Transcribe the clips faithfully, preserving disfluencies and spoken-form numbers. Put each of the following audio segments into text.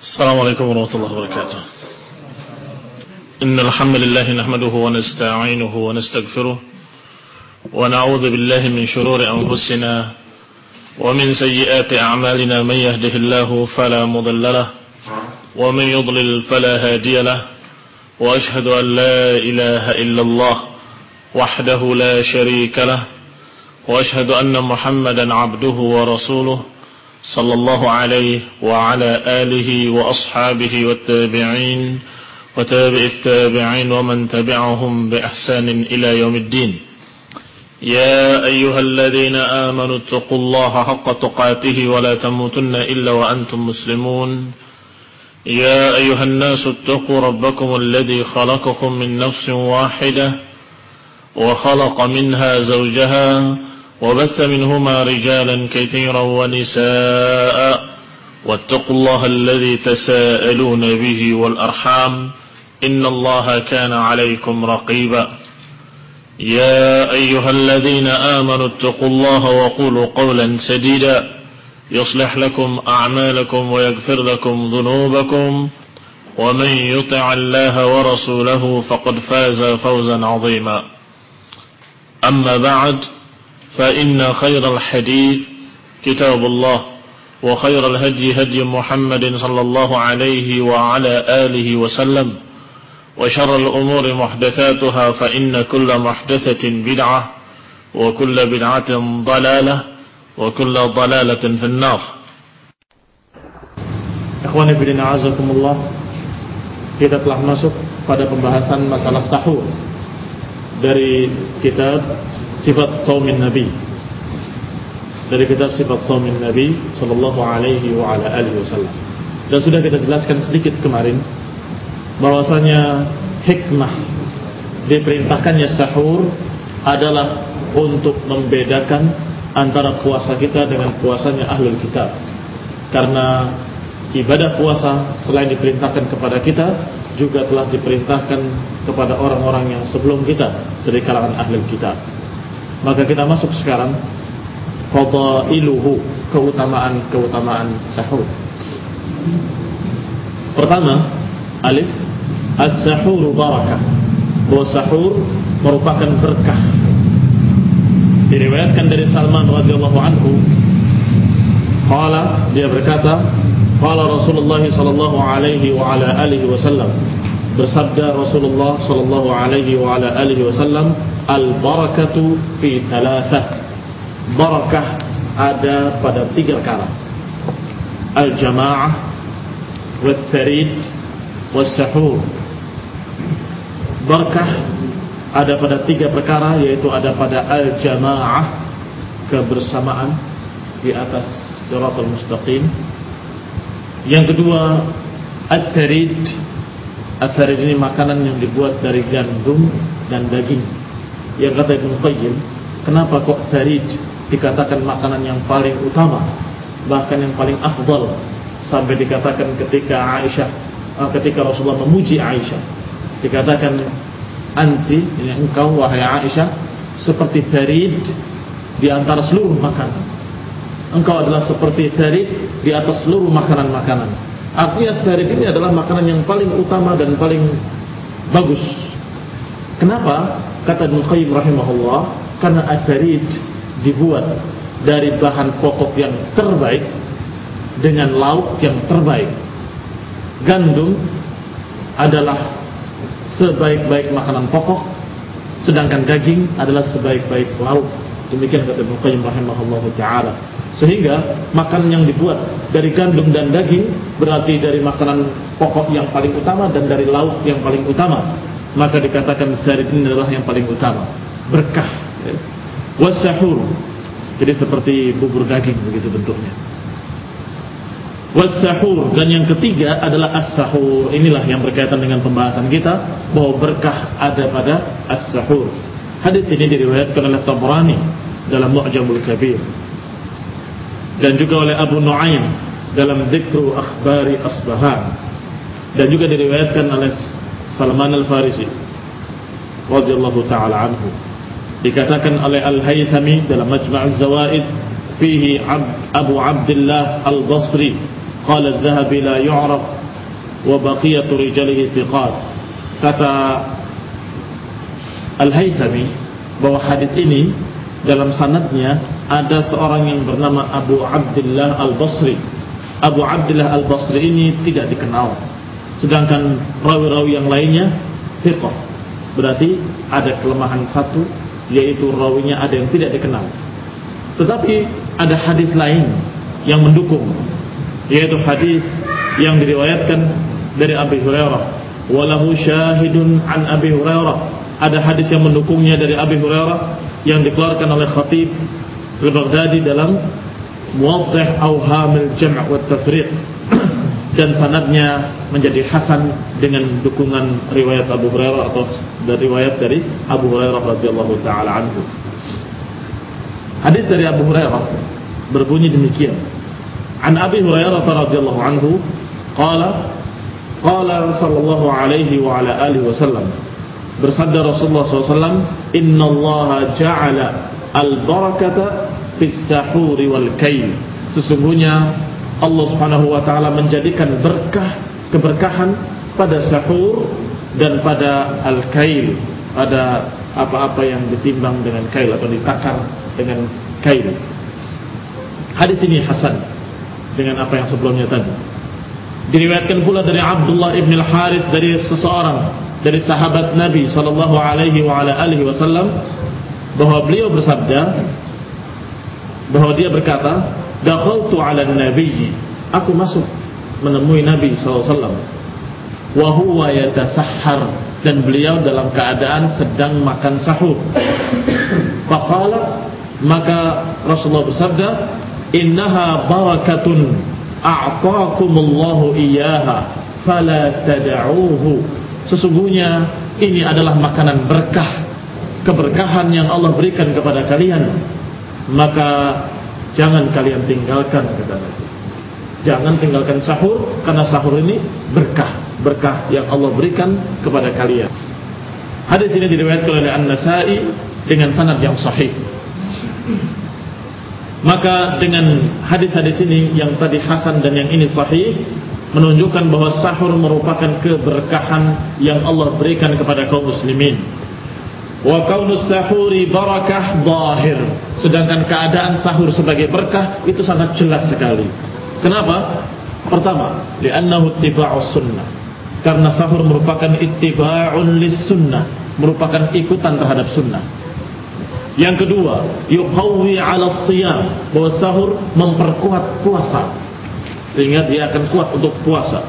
السلام عليكم ورحمة الله وبركاته. إن الحمد لله نحمده ونستعينه ونستغفره ونعوذ بالله من شرور أنفسنا ومن سيئات أعمالنا. من يهده الله فلا مضل له ومن يضلل فلا هادي له وأشهد أن لا إله إلا الله وحده لا شريك له وأشهد أن محمدا عبده ورسوله صلى الله عليه وعلى آله وأصحابه والتابعين وتابع التابعين ومن تبعهم بإحسان إلى يوم الدين. يا أيها الذين آمنوا اتقوا الله حق تقاته ولا تموتن إلا وأنتم مسلمون. يا أيها الناس اتقوا ربكم الذي خلقكم من نفس واحدة وخلق منها زوجها وبث منهما رجالا كثيرا ونساء واتقوا الله الذي تساءلون به والأرحام إن الله كان عليكم رقيبا. يا أيها الذين آمنوا اتقوا الله وقولوا قولا سديدا يصلح لكم أعمالكم ويغفر لكم ذنوبكم ومن يطع الله ورسوله فقد فاز فوزا عظيما. أما بعد فإن خير الحديث كتاب الله وخير الهدي هدي محمد صلى الله عليه وعلى آله وسلم وشر الأمور محدثاتها فإن كل محدثة بدعة وكل بدعة ضلالة وكل ضلالة في النار. Ikhwani fillah azakumullah, kita telah masuk pada pembahasan masalah sahur dari kitab Sifat Shaumin Nabi, dari kitab Sifat Shaumin Nabi sallallahu alaihi wa ala alihi wasallam. Dan sudah kita jelaskan sedikit kemarin bahwasanya hikmah diperintahkannya sahur adalah untuk membedakan antara puasa kita dengan puasanya ahlul kitab. Karena ibadah puasa selain diperintahkan kepada kita, juga telah diperintahkan kepada orang-orang yang sebelum kita dari kalangan ahlul kitab. Maka kita masuk sekarang fadailuhu, keutamaan-keutamaan sahur. Pertama, alif, as-sahuru barakah, bahwa sahur merupakan berkah. Diriwayatkan dari Salman radhiyallahu anhu, qala, dia berkata, qala Rasulullah sallallahu alaihi wa ala alihi wasallam, bersabda Rasulullah sallallahu alaihi wa ala alihi wasallam, al-barakatu fi thalathah, barakah ada pada tiga perkara, al-jamaah wal-tharid was-sahur. Barakah ada pada tiga perkara, yaitu ada pada al-jamaah, kebersamaan di atas siratal mustaqim. Yang kedua, al-tharid. Al-tharid ini makanan yang dibuat dari gandum dan daging. Yang kata Ibnu Qayyim, kenapa kok tharid dikatakan makanan yang paling utama, bahkan yang paling afdal, sampai dikatakan ketika Aisyah, ketika Rasulullah memuji Aisyah, dikatakan, anti, ini engkau wahai Aisyah, seperti tharid di antara seluruh makanan. Engkau adalah seperti tharid di atas seluruh makanan-makanan. Artinya tharid ini adalah makanan yang paling utama dan paling bagus. Kenapa? Kata Ibnu Qayyim rahimahullah, karena tharid dibuat dari bahan pokok yang terbaik dengan lauk yang terbaik. Gandum adalah sebaik-baik makanan pokok, sedangkan daging adalah sebaik-baik lauk. Demikian kata Ibnu Qayyim rahimahullah ta'ala. Sehingga makanan yang dibuat dari gandum dan daging berarti dari makanan pokok yang paling utama dan dari lauk yang paling utama. Maka dikatakan tharid ini adalah yang paling utama, berkah. Was-sahur, jadi seperti bubur daging begitu bentuknya. Was-sahur, dan yang ketiga adalah as-sahur. Inilah yang berkaitan dengan pembahasan kita, bahwa berkah ada pada as-sahur. Hadis ini diriwayatkan oleh Tabrani dalam Mu'jamul Kabir, dan juga oleh Abu Nu'aim dalam Dzikru Akhbari Asbahan, dan juga diriwayatkan oleh Salman Al-Farisi radhiyallahu ta'ala anhu. Dikatakan oleh Al-Haythami dalam Majma' Az-Zawaid, fihi Abu Abdullah Al-Basri Qala adh-Dhahabi la yu'raf wa baqiyatu rijalihi thiqat. Kata Al-Haythami bahwa hadis ini dalam sanadnya ada seorang yang bernama Abu Abdullah Al-Basri. Abu Abdullah Al-Basri ini tidak dikenal, sedangkan rawi-rawi yang lainnya thiqah. Berarti ada kelemahan satu, yaitu rawinya ada yang tidak dikenal. Tetapi ada hadis lain yang mendukung, yaitu hadis yang diriwayatkan dari Abi Hurairah. Walahu syahidun an Abi Hurairah. Ada hadis yang mendukungnya dari Abi Hurairah yang dikeluarkan oleh Khatib Al-Baghdadi dalam Muwaddih Awhamil Jam' wa Tafriq, dan sanadnya menjadi hasan dengan dukungan riwayat Abu Hurairah atau dari riwayat dari Abu Hurairah radhiyallahu taala anhu. Hadis dari Abu Hurairah berbunyi demikian. An Abi Hurairah radhiyallahu anhu qala qala sallallahu alaihi wa ala alihi wasallam, bersabda Rasulullah sallallahu alaihi wasallam, innallaha ja'ala al-barakata fis sahuri wal kail. Sesungguhnya Allah Subhanahu wa taala menjadikan berkah, keberkahan pada sahur dan pada al-kail, pada apa-apa yang ditimbang dengan kail atau ditakar dengan kail. Hadis ini hasan dengan apa yang sebelumnya tadi. Diriwayatkan pula dari Abdullah ibn al-Harith, dari seseorang dari sahabat Nabi sallallahu alaihi wa ala alihi wasallam, bahwa beliau bersabda, bahwa dia berkata, dakhaltu ala nabi, aku masuk menemui Nabi sallallahu alaihi wasallam, wa huwa yatasahhar, dan beliau dalam keadaan sedang makan sahur. Faqala, maka Rasulullah bersabda, innaha barakatun a'taakumullahu iyyaha fala tad'uuhu. Sesungguhnya ini adalah makanan berkah, keberkahan yang Allah berikan kepada kalian, maka jangan kalian tinggalkan, kata Nabi. Jangan tinggalkan sahur, karena sahur ini berkah, berkah yang Allah berikan kepada kalian. Hadis ini diriwayatkan oleh An-Nasa'i dengan sanad yang sahih. Maka dengan hadis-hadis ini yang tadi hasan dan yang ini sahih, menunjukkan bahwa sahur merupakan keberkahan yang Allah berikan kepada kaum muslimin. Wa kaunus sahuri barakah zahir, sedangkan keadaan sahur sebagai berkah itu sangat jelas sekali. Kenapa? Pertama, li'annahu ittiba'us sunnah, karena sahur merupakan ittiba'un lis sunnah, merupakan ikutan terhadap sunnah. Yang kedua, yuqawwi 'ala shiyam, bahwa sahur memperkuat puasa sehingga dia akan kuat untuk puasa.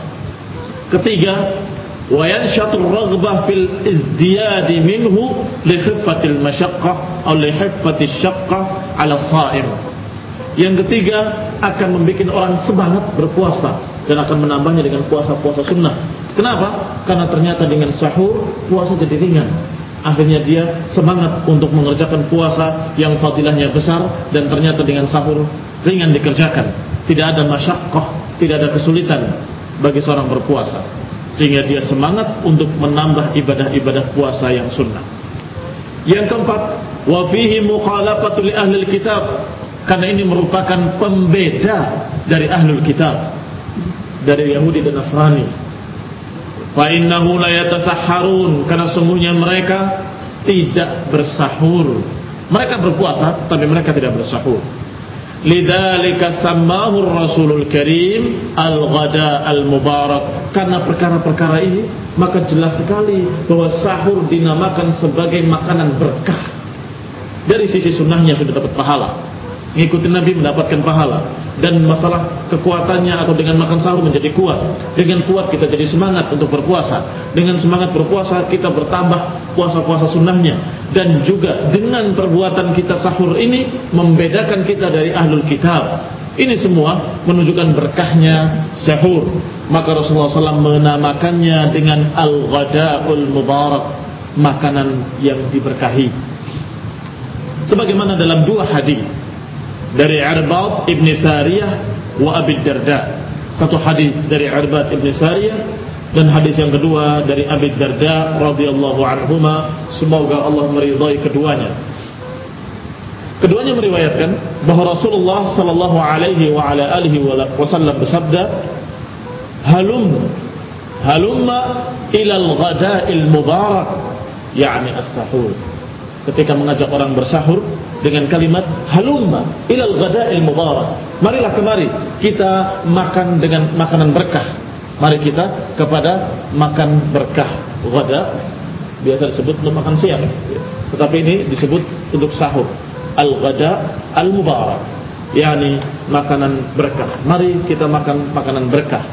Ketiga, wa yanshatur raghbah fil izdiyadi minhu li khiffatil masyaqqah aw li khiffatis syaqqah 'ala shaim. Yang ketiga, akan membuat orang semangat berpuasa dan akan menambahnya dengan puasa-puasa sunnah. Kenapa? Karena ternyata dengan sahur puasa jadi ringan. Akhirnya dia semangat untuk mengerjakan puasa yang fadilahnya besar, dan ternyata dengan sahur ringan dikerjakan. Tidak ada masyaqqah, tidak ada kesulitan bagi seorang berpuasa, sehingga dia semangat untuk menambah ibadah-ibadah puasa yang sunnah. Yang keempat, wa fihi mukhalafatu li ahlil kitab, karena ini merupakan pembeda dari ahlul kitab, dari Yahudi dan Nasrani. Fa innahu la yatasahharun, karena sungguhnya mereka tidak bersahur. Mereka berpuasa tapi mereka tidak bersahur. Lidzalika sammahu Rasulul Karim al-ghada al-mubarak, karena perkara-perkara ini maka jelas sekali bahwa sahur dinamakan sebagai makanan berkah. Dari sisi sunnahnya sudah dapat pahala, ngikutin Nabi mendapatkan pahala, dan masalah kekuatannya atau dengan makan sahur menjadi kuat. Dengan kuat kita jadi semangat untuk berpuasa. Dengan semangat berpuasa kita bertambah puasa-puasa sunnahnya. Dan juga dengan perbuatan kita sahur ini membedakan kita dari ahlul kitab. Ini semua menunjukkan berkahnya sahur. Maka Rasulullah shallallahu alaihi wasallam menamakannya dengan al-ghada'ul mubarak, makanan yang diberkahi. Sebagaimana dalam dua hadis dari Irbad ibn Sariyah wa Abi Darda. Satu hadis dari Irbad ibn Sariyah, dan hadis yang kedua dari Abi Darda radhiyallahu anhuma, semoga Allah meridai keduanya. Keduanya meriwayatkan bahwa Rasulullah sallallahu alaihi wa ala alihi wasallam bersabda, "Halum halumma ilal ghada'il mubarak," yakni as-sahur. Ketika mengajak orang bersahur dengan kalimat halumma ilal ghada'il mubarak, marilah kemari kita makan dengan makanan berkah. Mari kita kepada makan berkah. Ghada biasa disebut untuk makan siang, tetapi ini disebut untuk sahur. Al-ghada al-mubarak, yakni makanan berkah. Mari kita makan makanan berkah.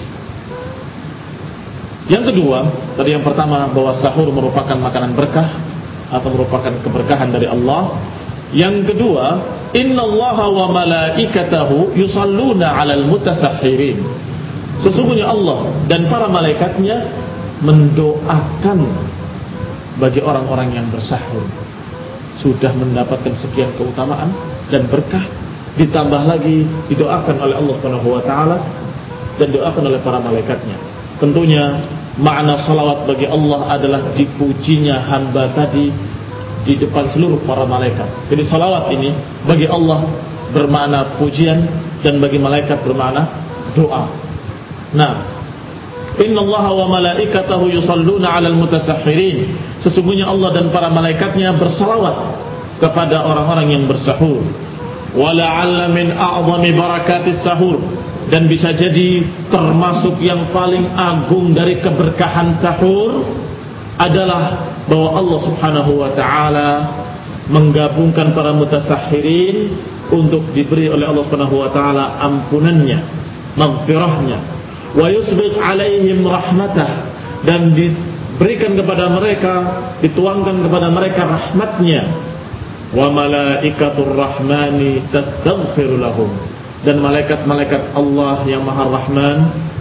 Yang kedua, tadi yang pertama bahwa sahur merupakan makanan berkah atau merupakan keberkahan dari Allah. Yang kedua, innallaha wa malaikatahu yusalluna 'alal mutasahhirin. Sesungguhnya Allah dan para malaikatnya mendoakan bagi orang-orang yang bersahur. Sudah mendapatkan sekian keutamaan dan berkah, ditambah lagi didoakan oleh Allah Subhanahu wa taala dan doakan oleh para malaikatnya. Tentunya makna salawat bagi Allah adalah dipujinya hamba tadi di depan seluruh para malaikat. Jadi salawat ini bagi Allah bermakna pujian dan bagi malaikat bermakna doa. Nah, innallaha wa malaikatahu yusalluna 'alal mutasahhirin. Sesungguhnya Allah dan para malaikatnya bersalawat kepada orang-orang yang bersahur. Wa la'alla min a'zami barakatis sahur, dan bisa jadi termasuk yang paling agung dari keberkahan sahur adalah bahwa Allah Subhanahu wa taala menggabungkan para mutasahhirin untuk diberi oleh Allah Subhanahu wa taala ampunannya, maghfirahnya, wa yusbiq alaihim rahmatah, dan diberikan kepada mereka, dituangkan kepada mereka rahmatnya. Wa malaikatur rahmani tastaghfir lahum, dan malaikat-malaikat Allah yang Maha Rahman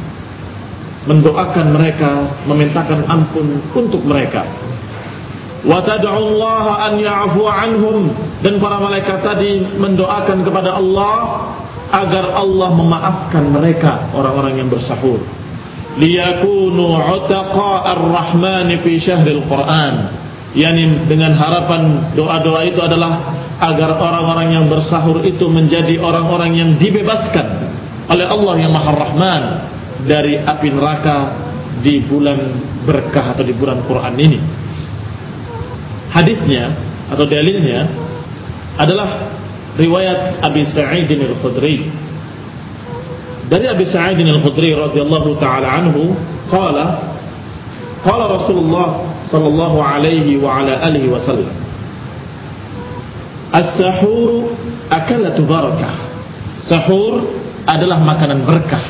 mendoakan mereka, memintakan ampun untuk mereka. Wa tad'ullaha an ya'fu anhum, dan para malaikat tadi mendoakan kepada Allah agar Allah memaafkan mereka, orang-orang yang bersahur. Liyakunu 'utaqa ar-rahman fi syahril Qur'an, yakni dengan harapan doa-doa itu adalah agar orang-orang yang bersahur itu menjadi orang-orang yang dibebaskan oleh Allah yang Maha Rahman dari api neraka di bulan berkah atau di bulan Quran ini. Hadisnya atau dalilnya adalah riwayat Abi Sa'id Al-Khudri. Dari Abi Sa'id Al-Khudri radhiyallahu taala anhu, qala qala Rasulullah sallallahu alaihi wa ala alihi wasallam, as-sahur akalatu barakah. Sahur adalah makanan berkah.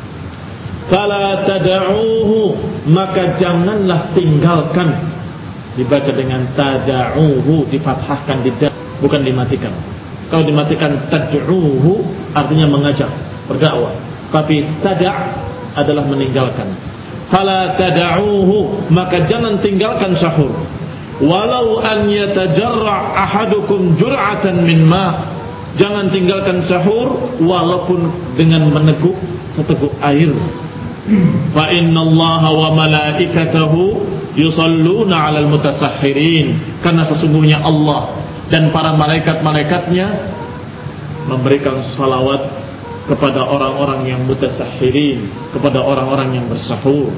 Fala tada'uhu, maka janganlah tinggalkan. Dibaca dengan tada'uhu, difathahkan di da, bukan dimatikan. Kalau dimatikan tad'uhu artinya mengajak, berdakwah. Tapi tada' adalah meninggalkan. Fala tada'uhu, maka jangan tinggalkan sahur. Walau an yatajarra' ahadukum jur'atan min ma', jangan tinggalkan sahur walaupun dengan meneguk seteguk air. Fa innallaha wa malaikatahu yusalluna 'alal mutasahhirin, karena sesungguhnya Allah dan para malaikat-malaikatnya memberikan salawat kepada orang-orang yang mutasahhirin, kepada orang-orang yang bersahur.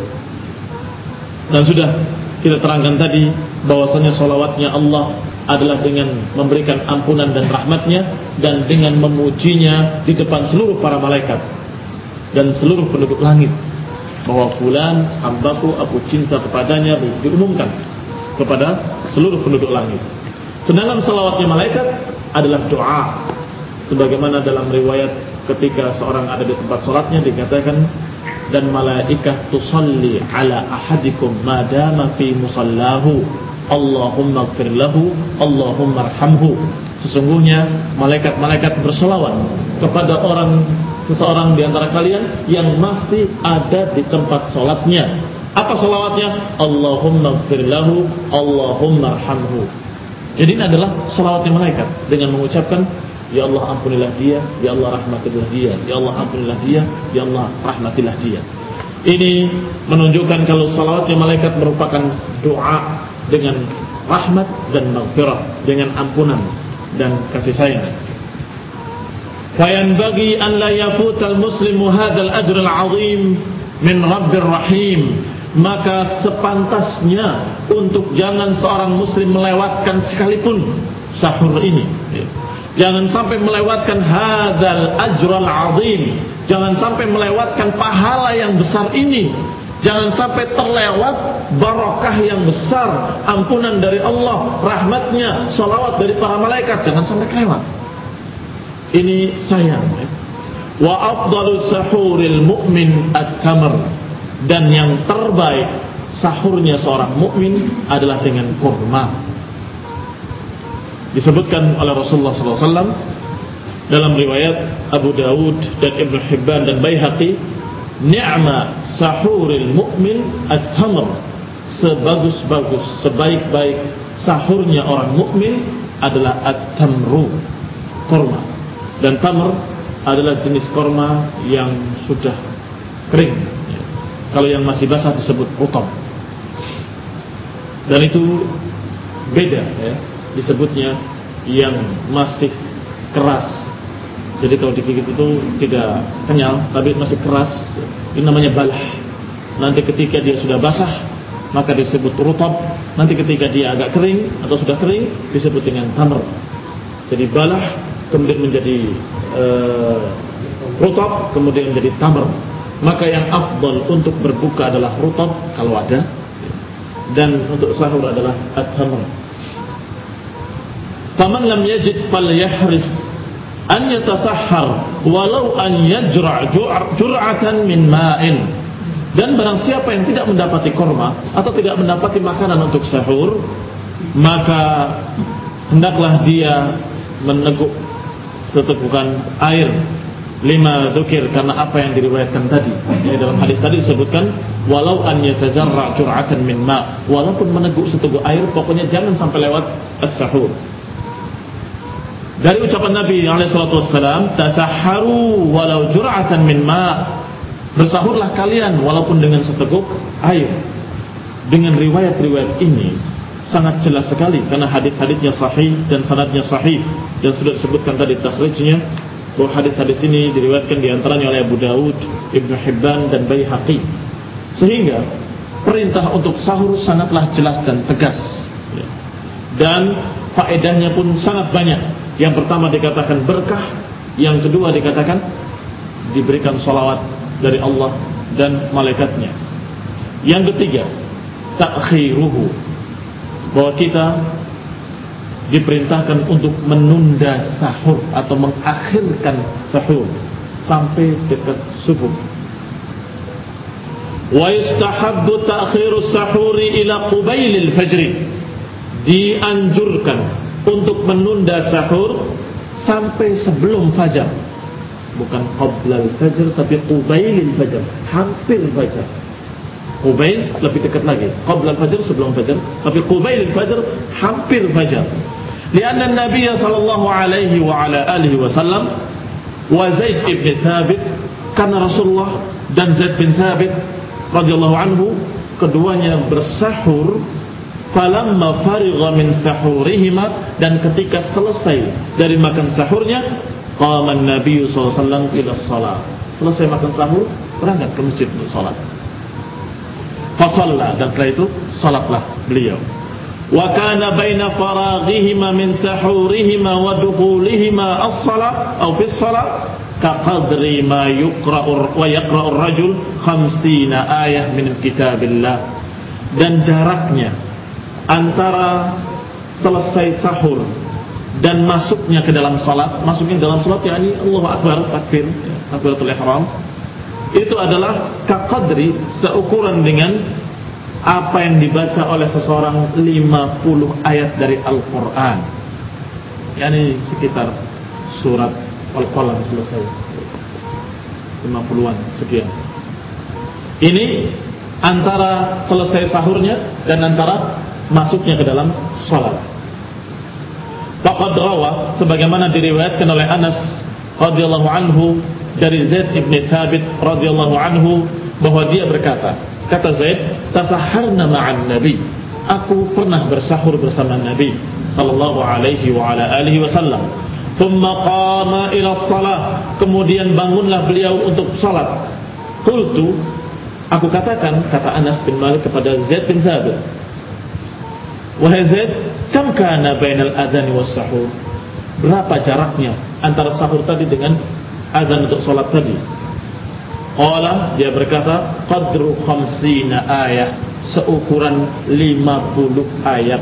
Dan sudah kita terangkan tadi bahwasanya salawatnya Allah adalah dengan memberikan ampunan dan rahmatnya, dan dengan memujinya di depan seluruh para malaikat dan seluruh penduduk langit, bahwa fulan hambaku, aku cinta kepadanya, diumumkan kepada seluruh penduduk langit. Sedangkan salawatnya malaikat adalah doa, sebagaimana dalam riwayat ketika seorang ada di tempat salatnya dikatakan, dan malaikat tusalli ala ahadikum madama fi musallahu Allahumma ighfir lahu Allahumma arhamhu. Sesungguhnya malaikat-malaikat berselawat kepada orang seseorang di antara kalian yang masih ada di tempat salatnya. Apa salawatnya? Allahumma ighfir lahu Allahumma arhamhu. Jadi ini adalah salawatnya malaikat dengan mengucapkan, ya Allah ampunilah dia, ya Allah rahmatilah dia, ya Allah ampunilah dia, ya Allah rahmatilah dia. Ini menunjukkan kalau salawatnya malaikat merupakan doa dengan rahmat dan maghfirah, dengan ampunan dan kasih sayang. Fayanbaghi an la yafutal muslimu hadzal ajr al-'azim min Rabbir Rahim. Maka sepantasnya untuk jangan seorang muslim melewatkan sekalipun sahur ini. Jangan sampai melewatkan hadzal ajr al-'azim. Jangan sampai melewatkan pahala yang besar ini. Jangan sampai terlewat barakah yang besar, ampunan dari Allah, rahmatnya, salawat dari para malaikat. Jangan sampai kelewat. Ini sayang. Wa afdalus sahuril mu'min at-tamr. Dan yang terbaik sahurnya seorang mukmin adalah dengan kurma. Disebutkan oleh Rasulullah sallallahu alaihi wasallam dalam riwayat Abu Dawud dan Ibnu Hibban dan Baihaqi, ni'ma sahuril mu'min at-tamr. Sebagus-bagus, sebaik-baik sahurnya orang mukmin adalah at-tamru, kurma. Dan tamr adalah jenis kurma yang sudah kering. Kalau yang masih basah disebut rutab. Dan itu beda ya, disebutnya yang masih keras. Jadi kalau digigit itu tidak kenyal, tapi masih keras. Ini namanya balah. Nanti ketika dia sudah basah, maka disebut rutab. Nanti ketika dia agak kering atau sudah kering, disebut dengan tamr. Jadi balah kemudian menjadi uh, rutab, kemudian menjadi tamr. Maka yang afdal untuk berbuka adalah rutab kalau ada, dan untuk sahur adalah at-tamr. Faman lam yajid falyahris an yatasahhar walau an yajra' jur'atan min ma'in. Dan barang siapa yang tidak mendapati kurma atau tidak mendapati makanan untuk sahur, maka hendaklah dia meneguk setegukan air, lima dzukir, karena apa yang diriwayatkan tadi. Ini dalam hadis tadi disebutkan walau an yatazarra jur'atan min ma, walaupun meneguk seteguk air, pokoknya jangan sampai lewat as-sahur. Dari ucapan Nabi alaihi salatu wassalam, tasahharu walau jur'atan min ma, bersahurlah kalian walaupun dengan seteguk air. Dengan riwayat-riwayat ini sangat jelas sekali, karena hadis-hadisnya sahih dan sanadnya sahih, dan sudah disebutkan tadi takhrijnya bahwa hadis-hadis ini diriwayatkan diantaranya oleh Abu Dawud, Ibnu Hibban dan Baihaqi. Sehingga perintah untuk sahur sangatlah jelas dan tegas, dan faedahnya pun sangat banyak. Yang pertama dikatakan berkah, yang kedua dikatakan diberikan salawat dari Allah dan malaikatnya. Yang ketiga, ta'khiruhu, bahwa kita diperintahkan untuk menunda sahur atau mengakhirkan sahur sampai dekat subuh. Wa yustahabbu ta'khirus sahuri ila qubailil fajri, dianjurkan untuk menunda sahur sampai sebelum fajar. Bukan qablal fajr, tapi qubailil fajr, hampir fajar. Qubail lebih dekat lagi. Qabla al-fajr, sebelum fajar. Tapi qubail al-fajr, hampir fajar. Lianna Nabi sallallahu alaihi wa ala alihi wasallam wa Zaid ibn Thabit, karena Rasulullah dan Zaid bin Thabit radhiyallahu anhu keduanya bersahur. Falamma farigha min sahurihima, dan ketika selesai dari makan sahurnya, qama an-nabiy sallallahu alaihi wasallam ila shalah. Selesai makan sahur, berangkat ke masjid untuk salat. Fasalla, dan setelah itu salatlah beliau. Wa kana baina faraghihima min sahurihima wa dukhulihima as-salah aw fi as-salah ka qadri ma yuqra'u wa yaqra'u ar-rajul khamsina ayah min kitabillah. Dan jaraknya antara selesai sahur dan masuknya ke dalam salat, masuknya ke dalam salat yakni Allahu Akbar, takbir, takbiratul ihram, itu adalah kaqadri, seukuran dengan apa yang dibaca oleh seseorang lima puluh ayat dari Al-Quran, yakni sekitar surat Al-Qalam selesai, lima puluhan sekian. Ini antara selesai sahurnya dan antara masuknya ke dalam salat. Faqad rawa, sebagaimana diriwayatkan oleh Anas radhiyallahu anhu dari Zaid ibn Thabit radhiyallahu anhu, bahwa dia berkata, kata Zaid, tasahharna ma'an Nabi, aku pernah bersahur bersama Nabi sallallahu alaihi wa ala alihi wasallam. Thumma qama ila shalah, kemudian bangunlah beliau untuk salat. Qultu, aku katakan, kata Anas bin Malik kepada Zaid bin Thabit, wahai Zaid, kam kana bainal adzan was sahur? Berapa jaraknya antara sahur tadi dengan azan untuk salat tadi? Qala, dia berkata, qadru khamsina ayah, seukuran lima puluh ayat.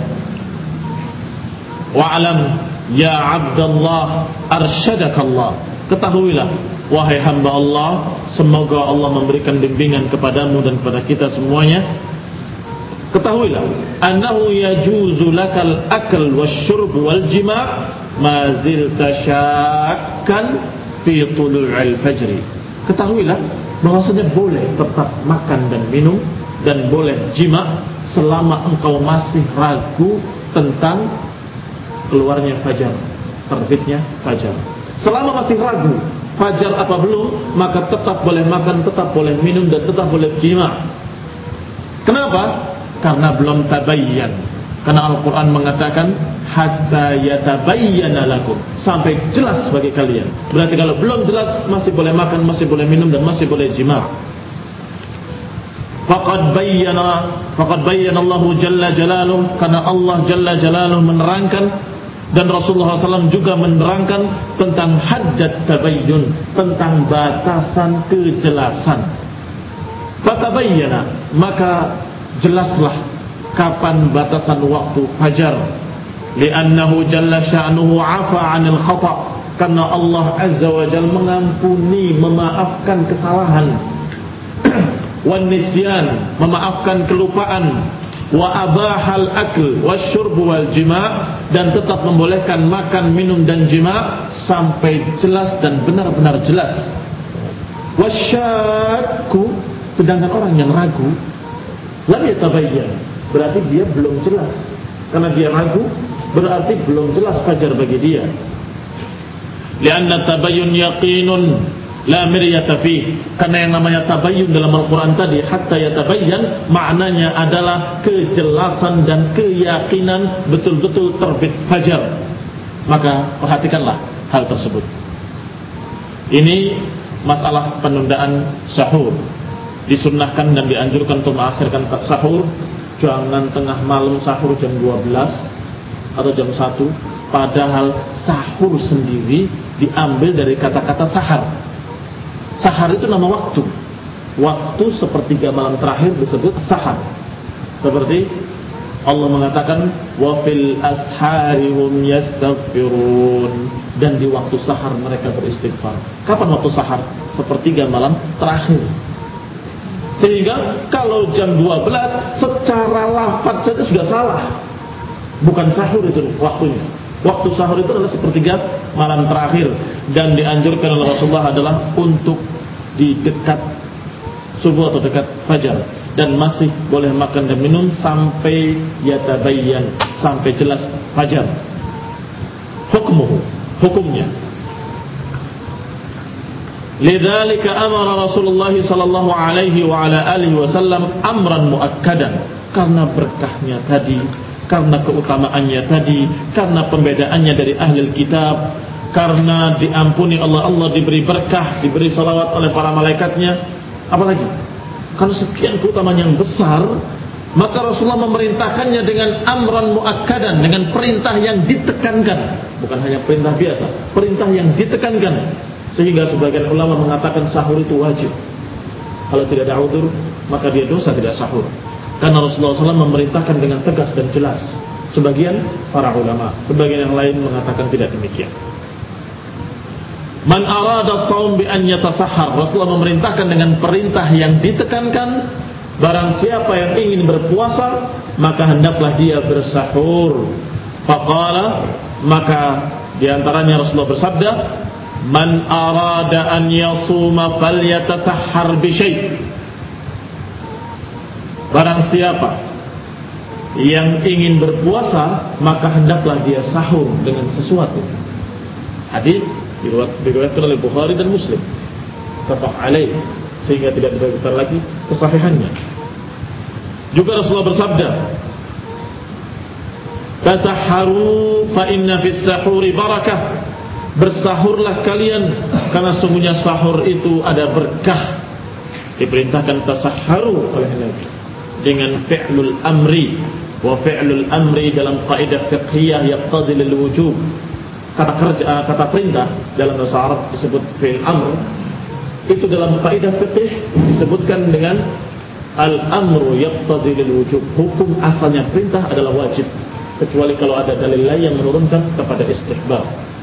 Wa'alam ya Abdullah arsyadakallah, ketahuilah wahai hamba Allah, semoga Allah memberikan bimbingan kepadamu dan kepada kita semuanya. Ketahuilah, annahu yajuzu lakal akal wasyurb wal jima' ma zilta syakkan fi tulu'il fajri. Ketahuilah bahwasanya boleh tetap makan dan minum dan boleh jima' selama engkau masih ragu tentang keluarnya fajar, terbitnya fajar. Selama masih ragu fajar apa belum, maka tetap boleh makan, tetap boleh minum, dan tetap boleh jima'. Kenapa? Karena belum tabayyan. Karena Al-Quran mengatakan hatta yatabayyana lakum, sampai jelas bagi kalian. Berarti kalau belum jelas, masih boleh makan, masih boleh minum, dan masih boleh jima'. Faqad bayyana Faqad bayyana Allahu jalla jalaluh, karena Allah jalla jalaluh menerangkan, dan Rasulullah shallallahu alaihi wasallam juga menerangkan tentang haddat tabayyun, tentang batasan kejelasan. Fatabayyana, maka jelaslah kapan batasan waktu fajar. Li'annahu jalla sya'nuhu 'afa 'anil khata', karena Allah azza wa jalla mengampuni, memaafkan kesalahan. Wan nisyan, memaafkan kelupaan. Wa abahal akl wasyurb wal jima', dan tetap membolehkan makan, minum, dan jima' sampai jelas dan benar-benar jelas. Wasyakku, sedangkan orang yang ragu, lam yatabayyan, berarti dia belum jelas. Karena dia ragu, berarti belum jelas fajar bagi dia. Lianna tabayyun yaqinun la miryata fi, karena yang namanya tabayyun dalam Al-Quran tadi, hatta yatabayyan, maknanya adalah kejelasan dan keyakinan betul-betul terbit fajar. Maka perhatikanlah hal tersebut. Ini masalah penundaan sahur. Disunnahkan dan dianjurkan untuk mengakhirkan sahur. Jangan tengah malam sahur jam dua belas atau jam satu. Padahal sahur sendiri diambil dari kata-kata sahar. Sahar itu nama waktu. Waktu sepertiga malam terakhir disebut sahar. Seperti Allah mengatakan wa fil ashari hum yastaghfirun, dan di waktu sahar mereka beristighfar. Kapan waktu sahar? Sepertiga malam terakhir. Sehingga kalau jam dua belas secara lafaz saja sudah salah. Bukan sahur itu waktunya. Waktu sahur itu adalah sepertiga malam terakhir, dan dianjurkan oleh Rasulullah adalah untuk di dekat subuh atau dekat fajar, dan masih boleh makan dan minum sampai yatabayyan, sampai jelas fajar. Hukmuhu, hukumnya. Lidzalika amara Rasulullah sallallahu alaihi wa ala alihi wasallam amran muakkadan, karena berkahnya tadi, karena keutamaannya tadi, karena pembedaannya dari ahli kitab, karena diampuni Allah, Allah diberi berkah, diberi salawat oleh para malaikatnya, apalagi karena sekian keutamaan yang besar, maka Rasulullah memerintahkannya dengan amran muakkadan, dengan perintah yang ditekankan, bukan hanya perintah biasa, perintah yang ditekankan, sehingga sebagian ulama mengatakan sahur itu wajib. Kalau tidak ada udzur, maka dia dosa tidak sahur. Karena Rasulullah shallallahu alaihi wasallam memerintahkan dengan tegas dan jelas. Sebagian para ulama, sebagian yang lain mengatakan tidak demikian. Man arada shaum bi an yatasahhar, Rasulullah memerintahkan dengan perintah yang ditekankan, barang siapa yang ingin berpuasa, maka hendaklah dia bersahur. Faqala, maka diantaranya Rasulullah bersabda, man arada an yasuma falyatasahhar bi syai'. Barang siapa yang ingin berpuasa, maka hendaklah dia sahur dengan sesuatu. Hadis diriwayatkan oleh Bukhari dan Muslim, muttafaq alaih, sehingga tidak diragukan lagi kesahihannya. Juga Rasulullah bersabda, tasahharu fa inna fis sahuri barakah. Bersahurlah kalian karena sungguhnya sahur itu ada berkah. Diperintahkan tasahharu oleh Nabi dengan fi'lul amri, wa fi'lul amri dalam kaidah fiqhiyah yaqtadi lil wujub. Kata kerja, kata perintah dalam bahasa Arab disebut fi'l amr. Itu dalam kaidah fiqh disebutkan dengan al-amru yaqtadi lil wujub. Hukum asalnya perintah adalah wajib, kecuali kalau ada dalil lain yang menurunkan kepada istihbab.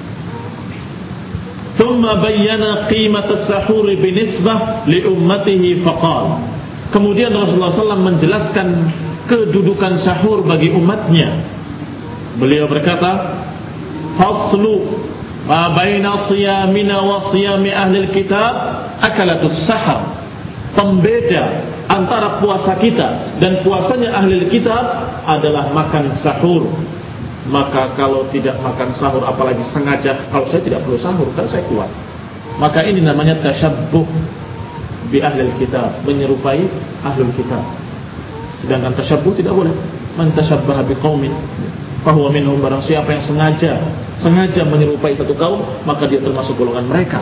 Thumma bayyana qimat as-sahur binisbah li ummatihi faqala. Kemudian Rasulullah sallallahu alaihi wasallam menjelaskan kedudukan sahur bagi umatnya. Beliau berkata, faslu ma baina siyamina wa siyami ahli kitab akalatus sahar. Pembeda antara puasa kita dan puasanya ahli kitab adalah makan sahur. Maka kalau tidak makan sahur, apalagi sengaja, kalau saya tidak perlu sahur, kan saya kuat. Maka ini namanya tasyabbuh bi ahlil kitab, menyerupai ahlul kitab. Sedangkan tasyabbuh tidak boleh. Man tasyabbaha biqaumin fahuwa minhum. Barang siapa yang sengaja sengaja menyerupai satu kaum, maka dia termasuk golongan mereka.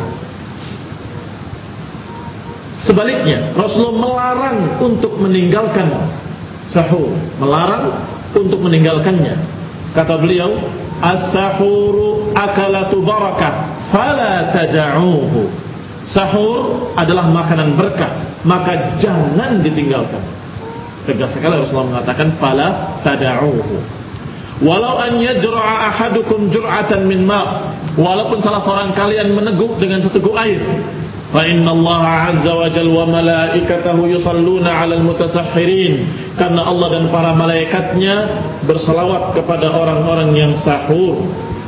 Sebaliknya, Rasulullah melarang untuk meninggalkan sahur, melarang untuk meninggalkannya. Kata beliau, as-sahuru akalatu barakah fala tada'uhu. Sahur adalah makanan berkah, maka jangan ditinggalkan. Tegas sekali Rasulullah mengatakan fala tada'uhu. Walau an yajra'a ahadukum jur'atan min ma', walaupun salah seorang kalian meneguk dengan seteguk air, fa innallaha azza wa jalla wa malaikatahu yusalluna 'alal mutasahhirin, karena Allah dan para malaikatnya berselawat kepada orang-orang yang sahur.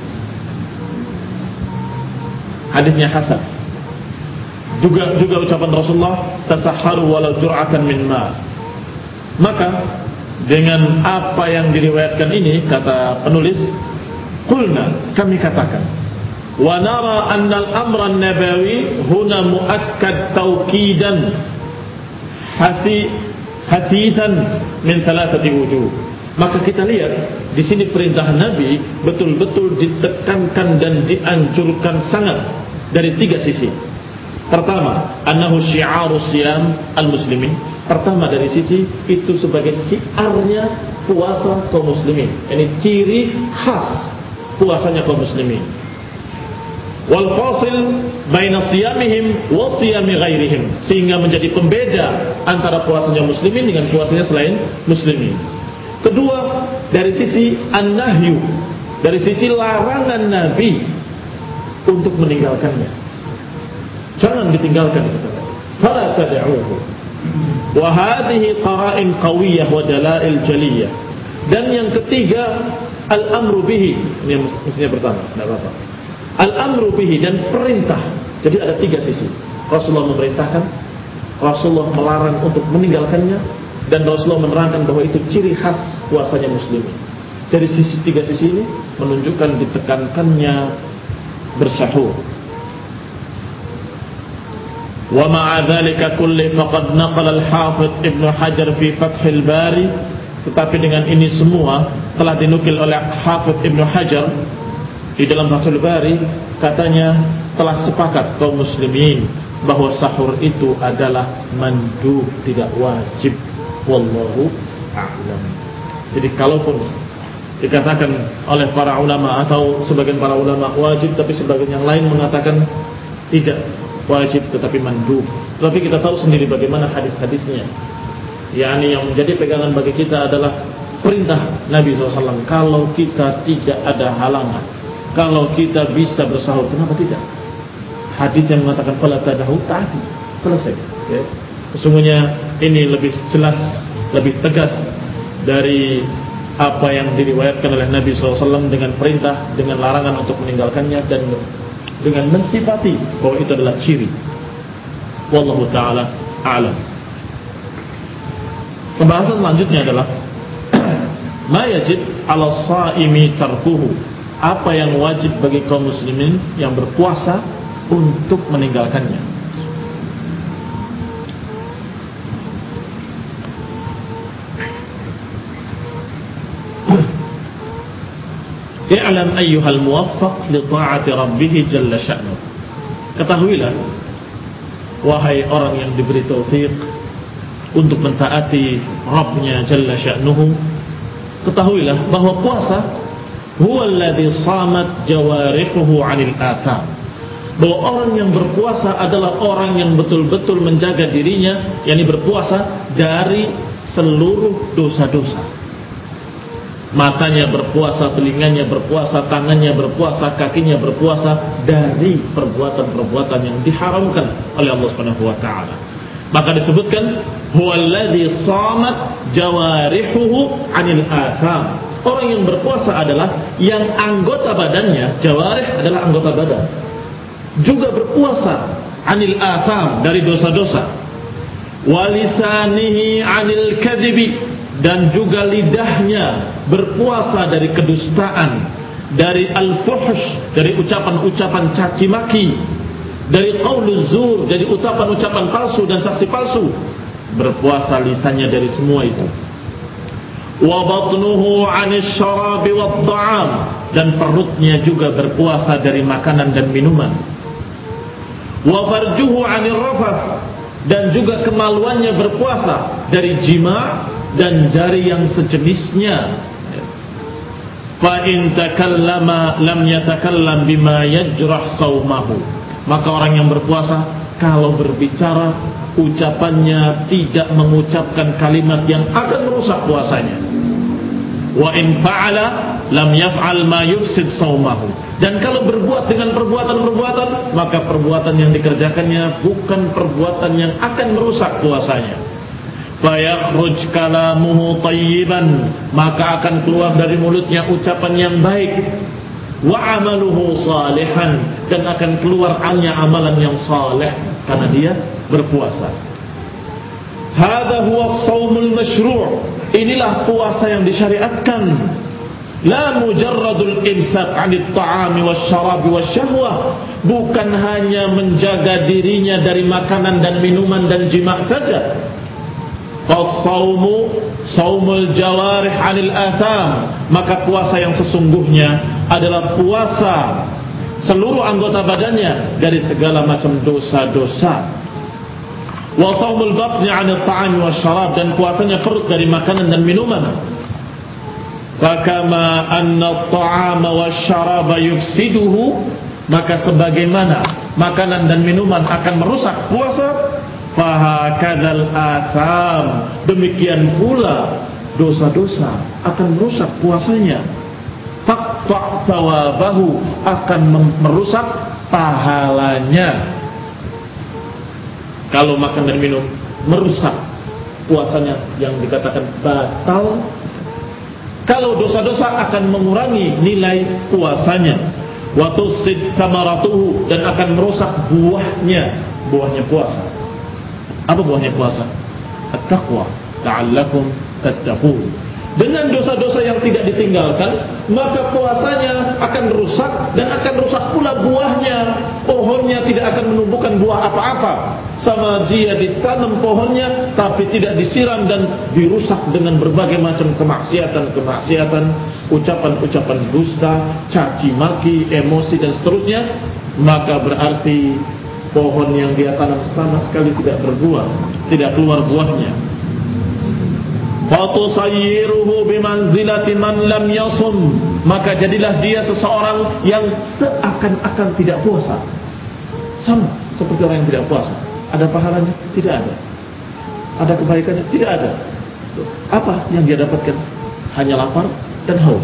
Hadisnya hasan. Juga juga ucapan Rasulullah, tasahharu walau jur'atan min ma. Maka dengan apa yang diriwayatkan ini, kata penulis, qulna, kami katakan, wa nara anna al-amra an-nabawi huna muakkad tawkidan hati hatitan min thalathati wujuh. Maka kita lihat di sini perintah Nabi betul-betul ditekankan dan dianjurkan sangat dari tiga sisi. Pertama, annahu syi'aru siyam al-muslimin. Pertama dari sisi itu sebagai syiarnya puasa kaum muslimin. Ini ciri khas puasanya kaum muslimin. Wal fasil baina siyamihim wa siyami ghairihim, sehingga menjadi pembeda antara puasanya muslimin dengan puasanya selain muslimin. Kedua, dari sisi an-nahyu, dari sisi larangan Nabi untuk meninggalkannya. Jangan ditinggalkan, fala tad'uhu. Wa hadhihi qara'in qawiyyah wa dalail jaliyah. Dan yang ketiga, al-amru bihi. Ini mestinya pertama, enggak apa-apa. Al-amru bihi, dan perintah. Jadi ada tiga sisi. Rasulullah memerintahkan, Rasulullah melarang untuk meninggalkannya, dan Rasulullah menerangkan bahwa itu ciri khas puasanya muslimin. Dari sisi tiga sisi ini menunjukkan ditekankannya bersahur. Wa ma'a dzalika kulli faqad naqala al-Hafidz Ibnu Hajar fi Fathul Bari. Tetapi dengan ini semua telah dinukil oleh Hafidz Ibnu Hajar di dalam Fathul Bari, katanya telah sepakat kaum muslimin bahwa sahur itu adalah mandub, tidak wajib. Wallahu a'lam. Jadi kalaupun dikatakan oleh para ulama atau sebagian para ulama wajib, tapi sebagian yang lain mengatakan tidak wajib tetapi mandub. Tapi kita tahu sendiri bagaimana hadis-hadisnya. yakni yang menjadi pegangan bagi kita adalah perintah Nabi shallallahu alaihi wasallam. Kalau kita tidak ada halangan, kalau kita bisa bersahur, kenapa tidak? Hadis yang mengatakan fala tadahu ta'ati, selesai ya. Sesungguhnya ini lebih jelas, lebih tegas dari apa yang diriwayatkan oleh Nabi shallallahu alaihi wasallam dengan perintah, dengan larangan untuk meninggalkannya, dan dengan mensifati bahwa itu adalah ciri. Wallahu ta'ala a'lam. Pembahasan selanjutnya adalah ma yajib 'ala shaimi tarkuhu, apa yang wajib bagi kaum muslimin yang berpuasa untuk meninggalkannya. I'lam ayyuhal muwaffaq li ta'ati rabbih jalla sya'nuh. Ketahuilah wahai orang yang diberi taufik untuk mentaati Rabbnya jalla sya'nuhu, ketahuilah bahwa puasa huwa alladhi samat jawarihuhu 'anil atham. Bahwa orang yang berpuasa adalah orang yang betul-betul menjaga dirinya, yakni berpuasa dari seluruh dosa-dosa. Matanya berpuasa, telinganya berpuasa, tangannya berpuasa, kakinya berpuasa dari perbuatan-perbuatan yang diharamkan oleh Allah Subhanahu wa taala. Maka disebutkan huwallazi shamat jawarihuhu 'anil atham. Orang yang berpuasa adalah yang anggota badannya, jawarih adalah anggota badan, juga berpuasa 'anil atham, dari dosa-dosa. Walisanihi 'anil kadhibi, dan juga lidahnya berpuasa dari kedustaan, dari al-fuhsh, dari ucapan-ucapan caci maki, dari qauluz zur, dari ucapan-ucapan palsu dan saksi palsu. Berpuasa lisannya dari semua itu. Wa batnuhu 'anil syarabi wad ta'am, dan perutnya juga berpuasa dari makanan dan minuman. Wa farjuhu 'anil rafath, dan juga kemaluannya berpuasa dari jima' dan dari yang sejenisnya. Fa in takallama lam yatakallam bima yajrah saumahu. Maka orang yang berpuasa kalau berbicara, ucapannya tidak mengucapkan kalimat yang akan merusak puasanya. Wa in fa'ala lam yaf'al ma yufsid saumahu. Dan kalau berbuat dengan perbuatan-perbuatan, maka perbuatan yang dikerjakannya bukan perbuatan yang akan merusak puasanya. Fayakhruj kalamuhu tayyiban, maka akan keluar dari mulutnya ucapan yang baik. Wa amaluhu salihan, dan akan keluar hanya amalan yang saleh karena dia berpuasa. Hadza huwa shaumul masyru'. Inilah puasa yang disyariatkan. La mujarradul imsak 'anit ta'ami wasyarabi wasyahwah. Bukan hanya menjaga dirinya dari makanan dan minuman dan jima' saja. Qas-saumu saumul jawarih 'anil atham. Maka puasa yang sesungguhnya adalah puasa seluruh anggota badannya dari segala macam dosa-dosa. Wa saumul batni 'anil ta'ami wasyarab, dan puasanya perut dari makanan dan minuman. Fakama anna at-ta'ama wasyaraba yufsiduhu, maka sebagaimana makanan dan minuman akan merusak puasa, fahakadzal atham, demikian pula dosa-dosa akan merusak puasanya. Taqta' thawabahu, akan merusak pahalanya. Kalau makan dan minum merusak puasanya yang dikatakan batal. Kalau dosa-dosa akan mengurangi nilai puasanya. Wa tusid thamaratuhu, dan akan merusak buahnya, buahnya puasa. Apa buahnya puasa? At-taqwa, la'allakum tattaqun. Dengan dosa-dosa yang tidak ditinggalkan, maka puasanya akan rusak, dan akan rusak pula buahnya. Pohonnya tidak akan menumbuhkan buah apa-apa. Sama dia ditanam pohonnya, tapi tidak disiram dan dirusak dengan berbagai macam kemaksiatan-kemaksiatan, ucapan-ucapan dusta, caci maki, emosi dan seterusnya. Maka berarti pohon yang dia tanam sama sekali tidak berbuah, tidak keluar buahnya. Fatusayyiruhu bimanzilati man lam yasum, maka jadilah dia seseorang yang seakan-akan tidak puasa, sama seperti orang yang tidak puasa. Ada pahalanya? Tidak ada. Ada kebaikannya? Tidak ada. Apa yang dia dapatkan? Hanya lapar dan haus.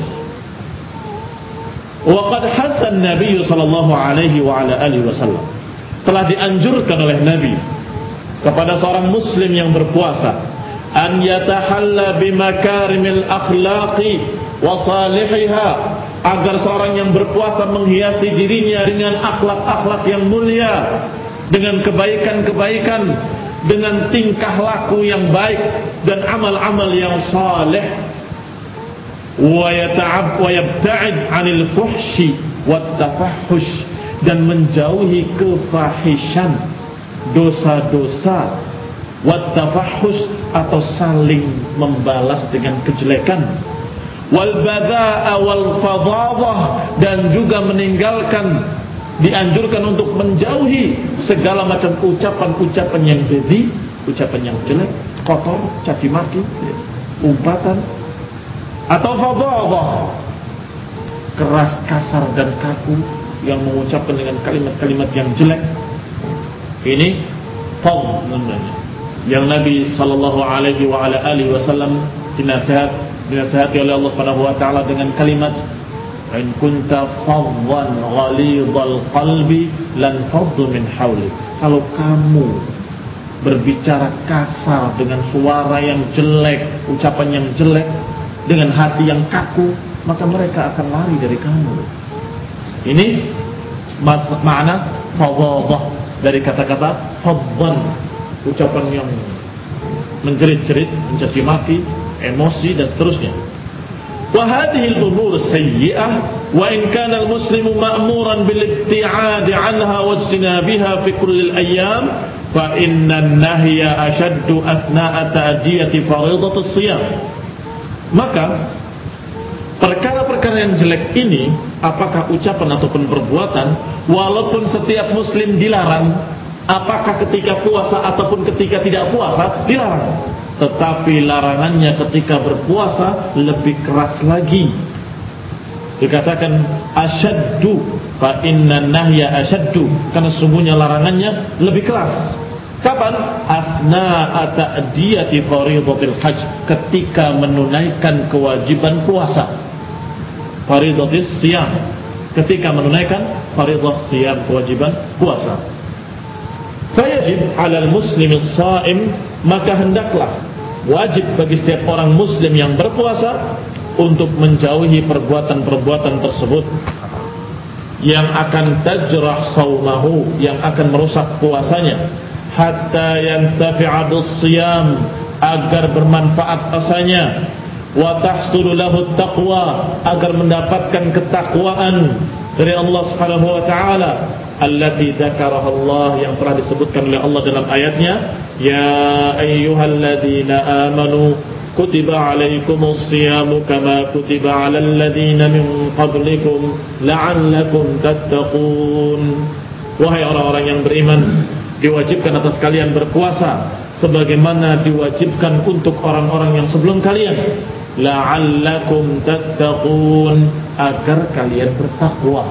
Wa qad hasan Nabi sallallahu alaihi wa ala alihi wasallam, telah dianjurkan oleh Nabi kepada seorang muslim yang berpuasa, an yatahalla bimakarimil akhlaqi wa salihiha, agar seorang yang berpuasa menghiasi dirinya dengan akhlak-akhlak yang mulia, dengan kebaikan-kebaikan, dengan tingkah laku yang baik dan amal-amal yang saleh. Wa yata'ab wa yabta'id 'anil fuhshi wat tafahhush, dan menjauhi kefahishan, dosa-dosa, wat tafahhush, atau saling membalas dengan kejelekan, wal badha'a wal fadhadah, dan juga meninggalkan, dianjurkan untuk menjauhi segala macam ucapan-ucapan yang bezi, ucapan yang jelek, kotor, caci maki, umpatan, atau fadhadah, keras, kasar dan kaku, yang mengucapkan dengan kalimat-kalimat yang jelek. Ini fadh namanya, yang Nabi sallallahu alaihi wa ala alihi wasallam dinasihat dinasihati oleh Allah Subhanahu wa taala dengan kalimat, in kunta faddan ghalidhal qalbi lan faddu min hawlik. Kalau kamu berbicara kasar dengan suara yang jelek, ucapan yang jelek, dengan hati yang kaku, maka mereka akan lari dari kamu. Ini mas, makna fadhadah dari kata-kata faddan, ucapan yang menjerit-jerit, mencaci maki, emosi dan seterusnya. Wa hadhihi al-umur sayyi'ah wa in kana al-muslimu ma'muran bil ibti'ad 'anha wa ijtinabiha fi kulli al-ayyam fa inna an-nahya ashaddu athna'a ta'diyati fariidat as-siyam. Maka perkara-perkara yang jelek ini, apakah ucapan ataupun perbuatan, walaupun setiap muslim dilarang, apakah ketika puasa ataupun ketika tidak puasa dilarang, tetapi larangannya ketika berpuasa lebih keras lagi. Dikatakan asyaddu, fa inna nahya asyaddu, karena sungguhnya larangannya lebih keras. Kapan? Asna'a ta'diyati fariidatil hajj, ketika menunaikan kewajiban puasa. Fariidatis siyam, ketika menunaikan fariidah siyam, kewajiban puasa. Fayajib 'alal muslimis shaim, maka hendaklah, wajib bagi setiap orang muslim yang berpuasa untuk menjauhi perbuatan-perbuatan tersebut yang akan tajrah saumahu, yang akan merusak puasanya, hatta yantafi'a bis-siyam, agar bermanfaat puasanya, wa tahsulu lahu taqwa, agar mendapatkan ketakwaan dari Allah Subhanahu wa taala, allati dzakaraha Allah, yang telah disebutkan oleh Allah dalam ayatnya, ya ayyuhalladzina amanu kutiba alaikumus siyamu kama kutiba alal ladzina min qablikum la'allakum tattaqun. Wahai orang-orang yang beriman, diwajibkan atas kalian berpuasa sebagaimana diwajibkan untuk orang-orang yang sebelum kalian, la'allakum tattaqun, agar kalian bertakwa.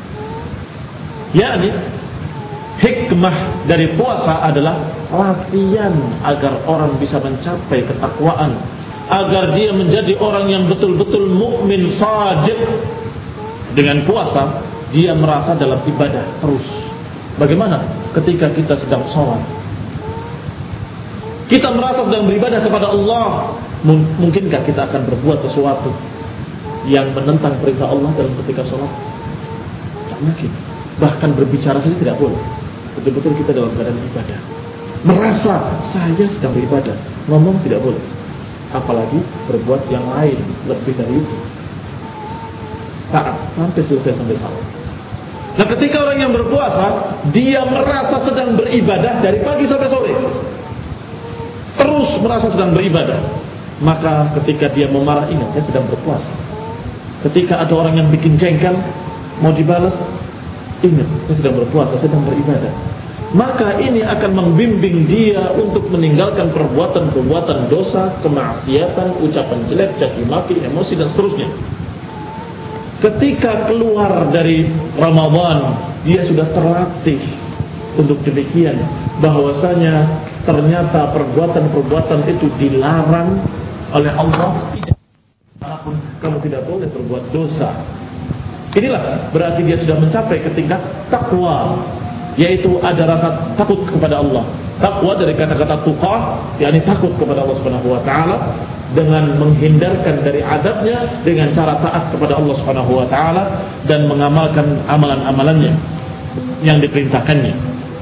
yakni hikmah dari puasa adalah latihan agar orang bisa mencapai ketakwaan, agar dia menjadi orang yang betul-betul mukmin shadiq. Dengan puasa dia merasa dalam ibadah terus. Bagaimana ketika kita sedang sholat, kita merasa sedang beribadah kepada Allah, mungkinkah kita akan berbuat sesuatu yang menentang perintah Allah dalam ketika sholat? Tak mungkin. Bahkan berbicara saja tidak boleh. Betul-betul kita dalam keadaan ibadah, merasa saya sedang beribadah, ngomong tidak boleh, apalagi berbuat yang lain lebih dari itu. Taat sampai selesai, sampai salat. Nah, ketika orang yang berpuasa, dia merasa sedang beribadah dari pagi sampai sore, terus merasa sedang beribadah, maka ketika dia mau marah, ingat saya sedang berpuasa. Ketika ada orang yang bikin jengkel, mau dibalas, ingat saya sedang berpuasa, sedang beribadah. Maka ini akan membimbing dia untuk meninggalkan perbuatan-perbuatan dosa, kemaksiatan, ucapan jelek, caci maki, emosi dan seterusnya. Ketika keluar dari Ramadan, dia sudah terlatih untuk demikian, bahwasanya ternyata perbuatan-perbuatan itu dilarang oleh Allah. Apapun kamu tidak boleh berbuat dosa. Inilah berarti dia sudah mencapai ke tingkat takwa, yaitu ada rasa takut kepada Allah. Takwa dari kata-kata tuqa, yakni takut kepada Allah Subhanahu wa taala, dengan menghindarkan dari adabnya dengan cara taat kepada Allah Subhanahu wa taala dan mengamalkan amalan-amalannya yang diperintahkannya.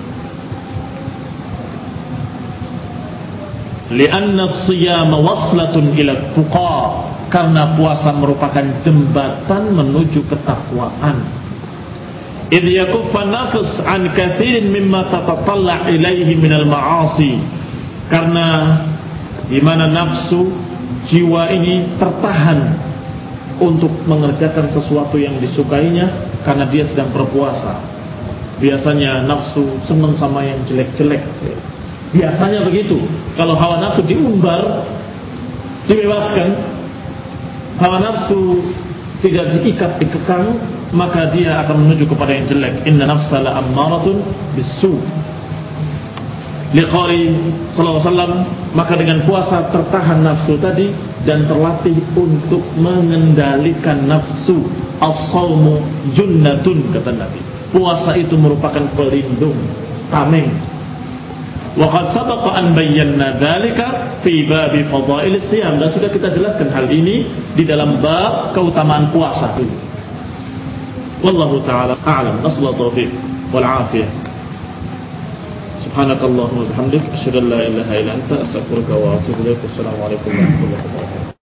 Li'anna as-siyama waslatun ila tuqa, karena puasa merupakan jembatan menuju ketakwaan. Idh yakuffa nafs an katsirin mimma tatatalla ilaihi minal ma'asi, karena di mana nafsu, jiwa ini tertahan untuk mengerjakan sesuatu yang disukainya karena dia sedang berpuasa. Biasanya nafsu senang sama yang jelek-jelek. Biasanya begitu. Kalau hawa nafsu diumbar, dibebaskan, hawa nafsu tidak diikat, dikekang, maka dia akan menuju kepada yang jelek. Inna nafsa la'ammaratun bisu. Liqauli sallallahu alaihi wasallam, maka dengan puasa tertahan nafsu tadi dan terlatih untuk mengendalikan nafsu. As-shaumu junnatun, kata Nabi. Puasa itu merupakan pelindung, tameng. Wa qad sabaqa an bayyana dzalika fi bab fadail as-siyam, dan sudah kita jelaskan hal ini di dalam bab keutamaan puasa. Wallahu taala a'lam. Nasallahu taufiq wal afiyah. Subhanakallahumma wa bihamdik, asyhadu an la ilaha illa anta, astaghfiruka wa atubu ilaik. Assalamu alaikum warahmatullahi wabarakatuh.